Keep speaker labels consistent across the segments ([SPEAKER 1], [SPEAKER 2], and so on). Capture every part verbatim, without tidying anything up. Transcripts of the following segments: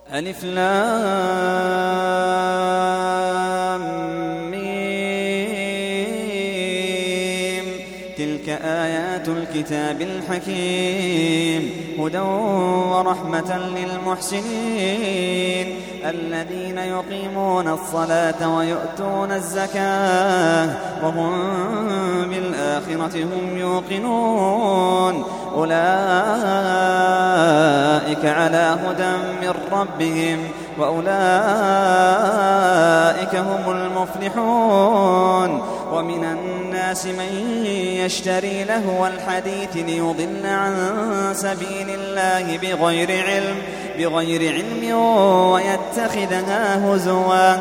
[SPEAKER 1] ألف لام ميم. تلك آيات الكتاب الحكيم هدى ورحمة للمحسنين الذين يقيمون الصلاة ويؤتون الزكاة وهم بالآخرة هم يوقنون أولئك على هدى من ربهم وأولئك هم المفلحون. ومن الناس من يشتري لهو الحديث ليضل عن سبيل الله بغير علم بغير علم ويتخذها هزوا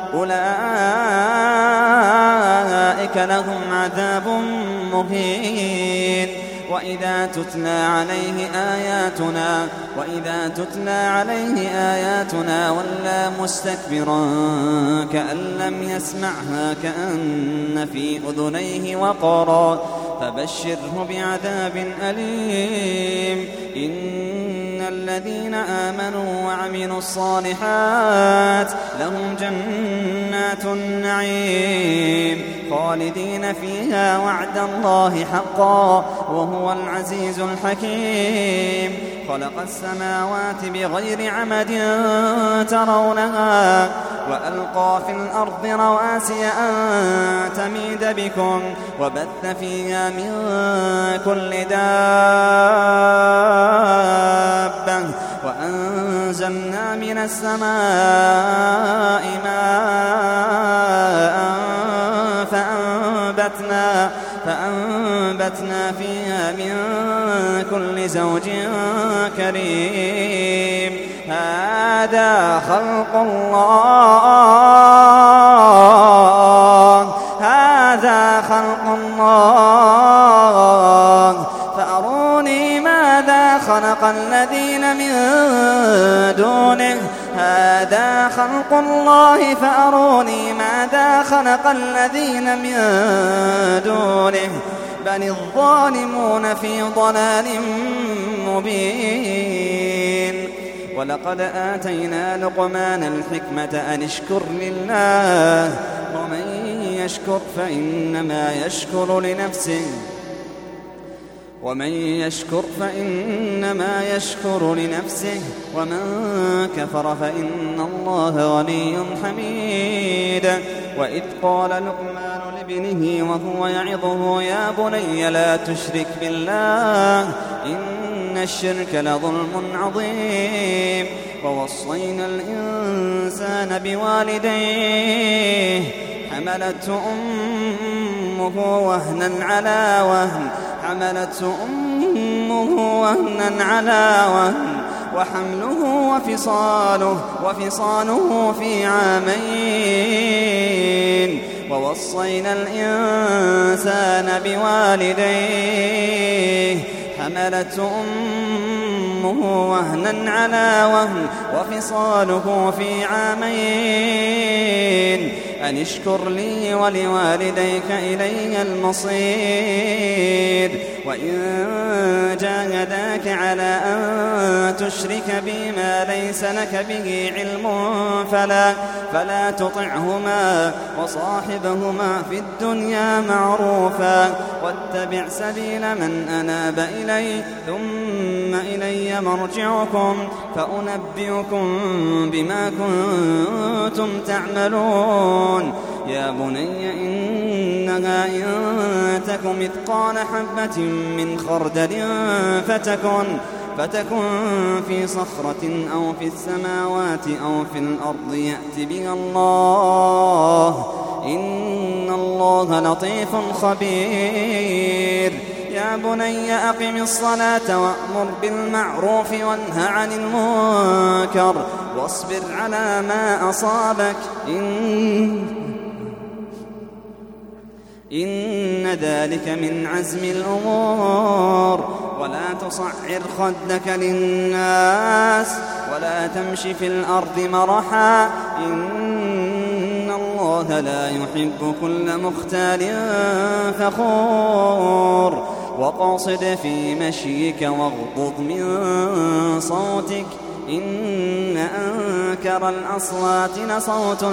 [SPEAKER 1] أولئك لهم عذاب مهين. وإذا تتلى عليه آياتنا وإذا تتلى عليه آياتنا ولى مستكبرا كأن لم يسمعها كأن في أذنيه وقرا فبشره بعذاب أليم. إن الذين آمنوا وعملوا الصالحات لهم جنات النعيم خالدين فيها وعد الله حقا وهو العزيز الحكيم. خلق السماوات بغير عمد ترونها وألقى في الأرض رواسي أن تميد بكم وبث فيها من كل دابة وأنزلنا من السماء ماء فأنبتنا, فأنبتنا فيها من كل زوج كريم. هذا خلق الله هذا خلق الله فأروني ماذا خلق الذين من دونه هذا خلق الله فأروني ماذا خلق الذين من دونه بل الظالمون في ضلال مبين. ولقد آتينا لقمان الحكمة أن اشكر لله ومن يشكر فإنما يشكر لنفسه ومن يشكر فإنما يشكر لنفسه ومن كفر فإن الله غني حميد. وإذ قال لقمان لابنه وهو يعظه يا بني لا تشرك بالله إن الشرك لظلم عظيم. ووصينا الإنسان بوالديه حملته أمه وهنا على وهن حملته أمه وهنا على وهن وحمله وفصاله وفصاله في عامين. ووصينا الإنسان بوالديه حملته أمه وهنا على وهن وفصاله في عامين أن اشكر لي ولوالديك إلي المصير. وإن جاهداك على أن تشرك بي ما ليس لك به علم فلا, فلا تطعهما وصاحبهما في الدنيا معروفا واتبع سبيل من أناب إلي ثم إلي مرجعكم فأنبئكم بما كنتم تعملون. يا بني إنها إن تك مثقال حبة من خردل فتكن, فتكن في صخرة أو في السماوات أو في الأرض يأت بها الله إن الله لطيف خبير. يا بني أقم الصلاة وأمر بالمعروف وانه عن المنكر واصبر على ما أصابك إن إن ذلك من عزم الأمور. ولا تصعر خدك للناس ولا تمش في الأرض مرحا إن الله لا يحب كل مختال فخور. وقاصد في مشيك واغضض من صوتك إن أنكر الأصوات لصوت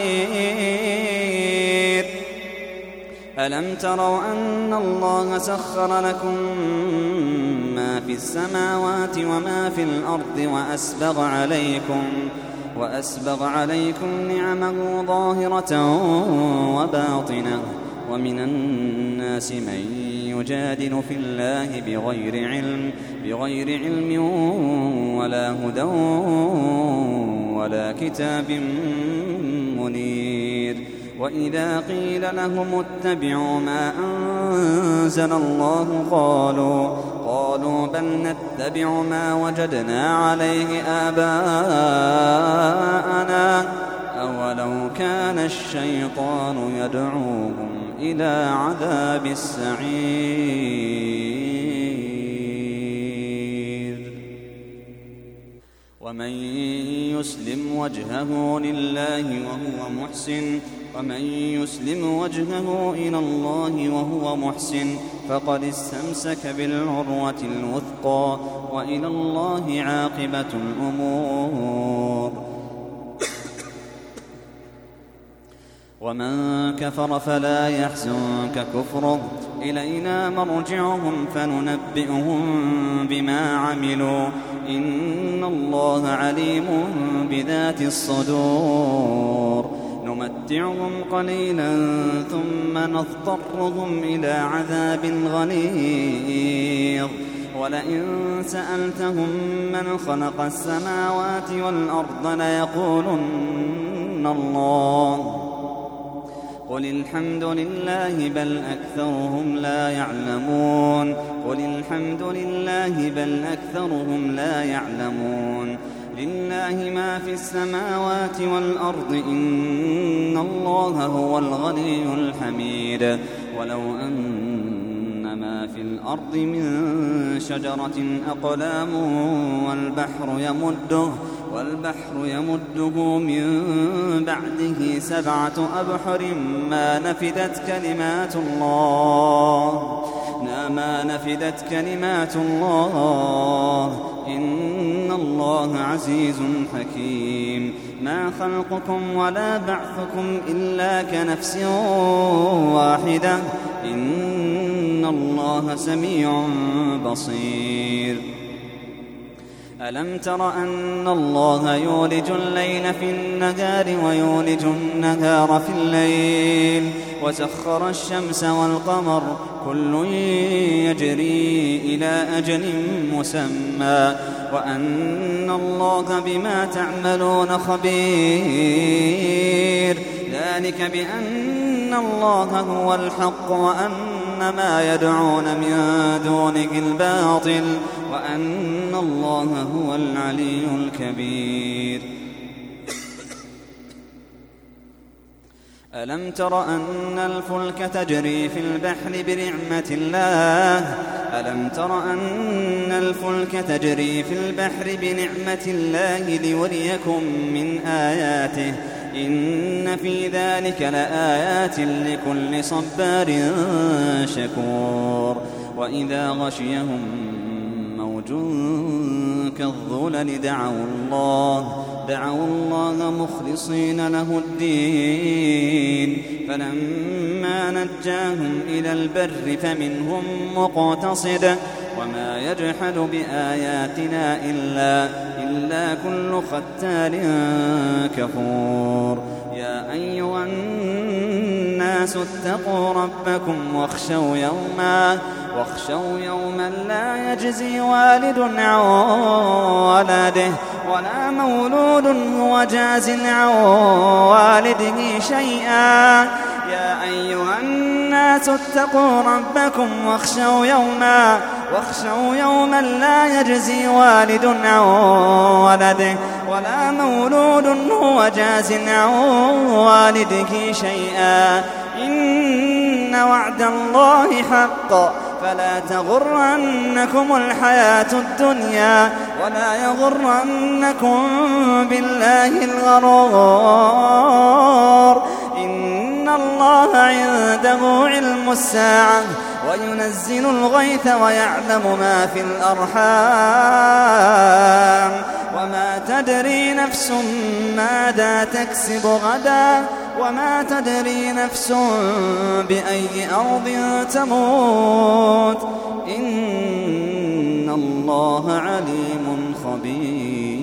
[SPEAKER 1] الحمير. ألم تروا أن الله سخر لكم ما في السماوات وما في الأرض وأسبغ عليكم وأسبغ عليكم نعمه ظاهرة وباطنة ومن الناس من يجادل في الله بغير علم بغير علم ولا هدى ولا كتاب منير. وإذا قيل لهم اتبعوا ما أنزل الله قالوا قالوا بل نتبع ما وجدنا عليه آباءنا أولو كان الشيطان يدعوهم إلى عذاب السعير. ومن يسلم وجهه لله وهو محسن ومن يسلم وجهه إلى الله وهو محسن فقد استمسك بالعروة الوثقى وإلى الله عاقبة الأمور. ومن كفر فلا يحزنك كفره إلينا مرجعهم فننبئهم بما عملوا إن الله عليم بذات الصدور. نمتعهم قليلا ثم نضطرهم إلى عذاب غليظ. ولئن سألتهم من خلق السماوات والأرض ليقولن الله قل الحمد لله بل أكثرهم لا يعلمون قل الحمد لله بل أكثرهم لا يعلمون. لله ما في السماوات والأرض إن الله هو الغني الحميد. ولو أن ما في الأرض من شجرة أقلام والبحر يمده والبحر يمده من بعده سبعة أبحر ما نفدت كلمات الله ما نفدت كلمات الله إن الله عزيز حكيم. ما خلقكم ولا بعثكم إلا كنفس واحدة إن الله سميع بصير. ألم تر أن الله يولج الليل في النهار ويولج النهار في الليل وسخر الشمس والقمر كل يجري إلى أجل مسمى وأن الله بما تعملون خبير. ذلك بأن الله هو الحق وأن ما يدعون من دونه الباطل وأن الله هو العلي الكبير. ألم تر أن الفلك تجري في البحر بنعمة الله ألم تر أن الفلك تجري في البحر بنعمة الله ليريكم من آياته إن في ذلك لآيات لكل صبار شكور. وإذا غشيهم موج كالظلل دعوا الله دعوا الله مخلصين له الدين فلما نجاهم إلى البر فمنهم مقتصد وما يجحد بآياتنا إلا, إلا كل ختال كفور. يا أيها الناس اتقوا ربكم واخشوا يوما واخشوا يوما لا يجزي والد عن ولده ولا مولود هو جاز عن والده شيئا. يا أيها الناس اتقوا ربكم واخشوا يوما واخشوا يوما لا يجزي والد عن ولده ولا مولود هو جاز عن والده شيئا. إن وعد الله حق فلا تغرنكم الحياة الدنيا ولا يغرنكم بالله الغرور. إن الله عنده علم الساعة وينزل الغيث ويعلم ما في الأرحام وما تدري نفس ماذا تكسب غدا وما تدري نفس بأي أرض تموت إن الله عليم خبير.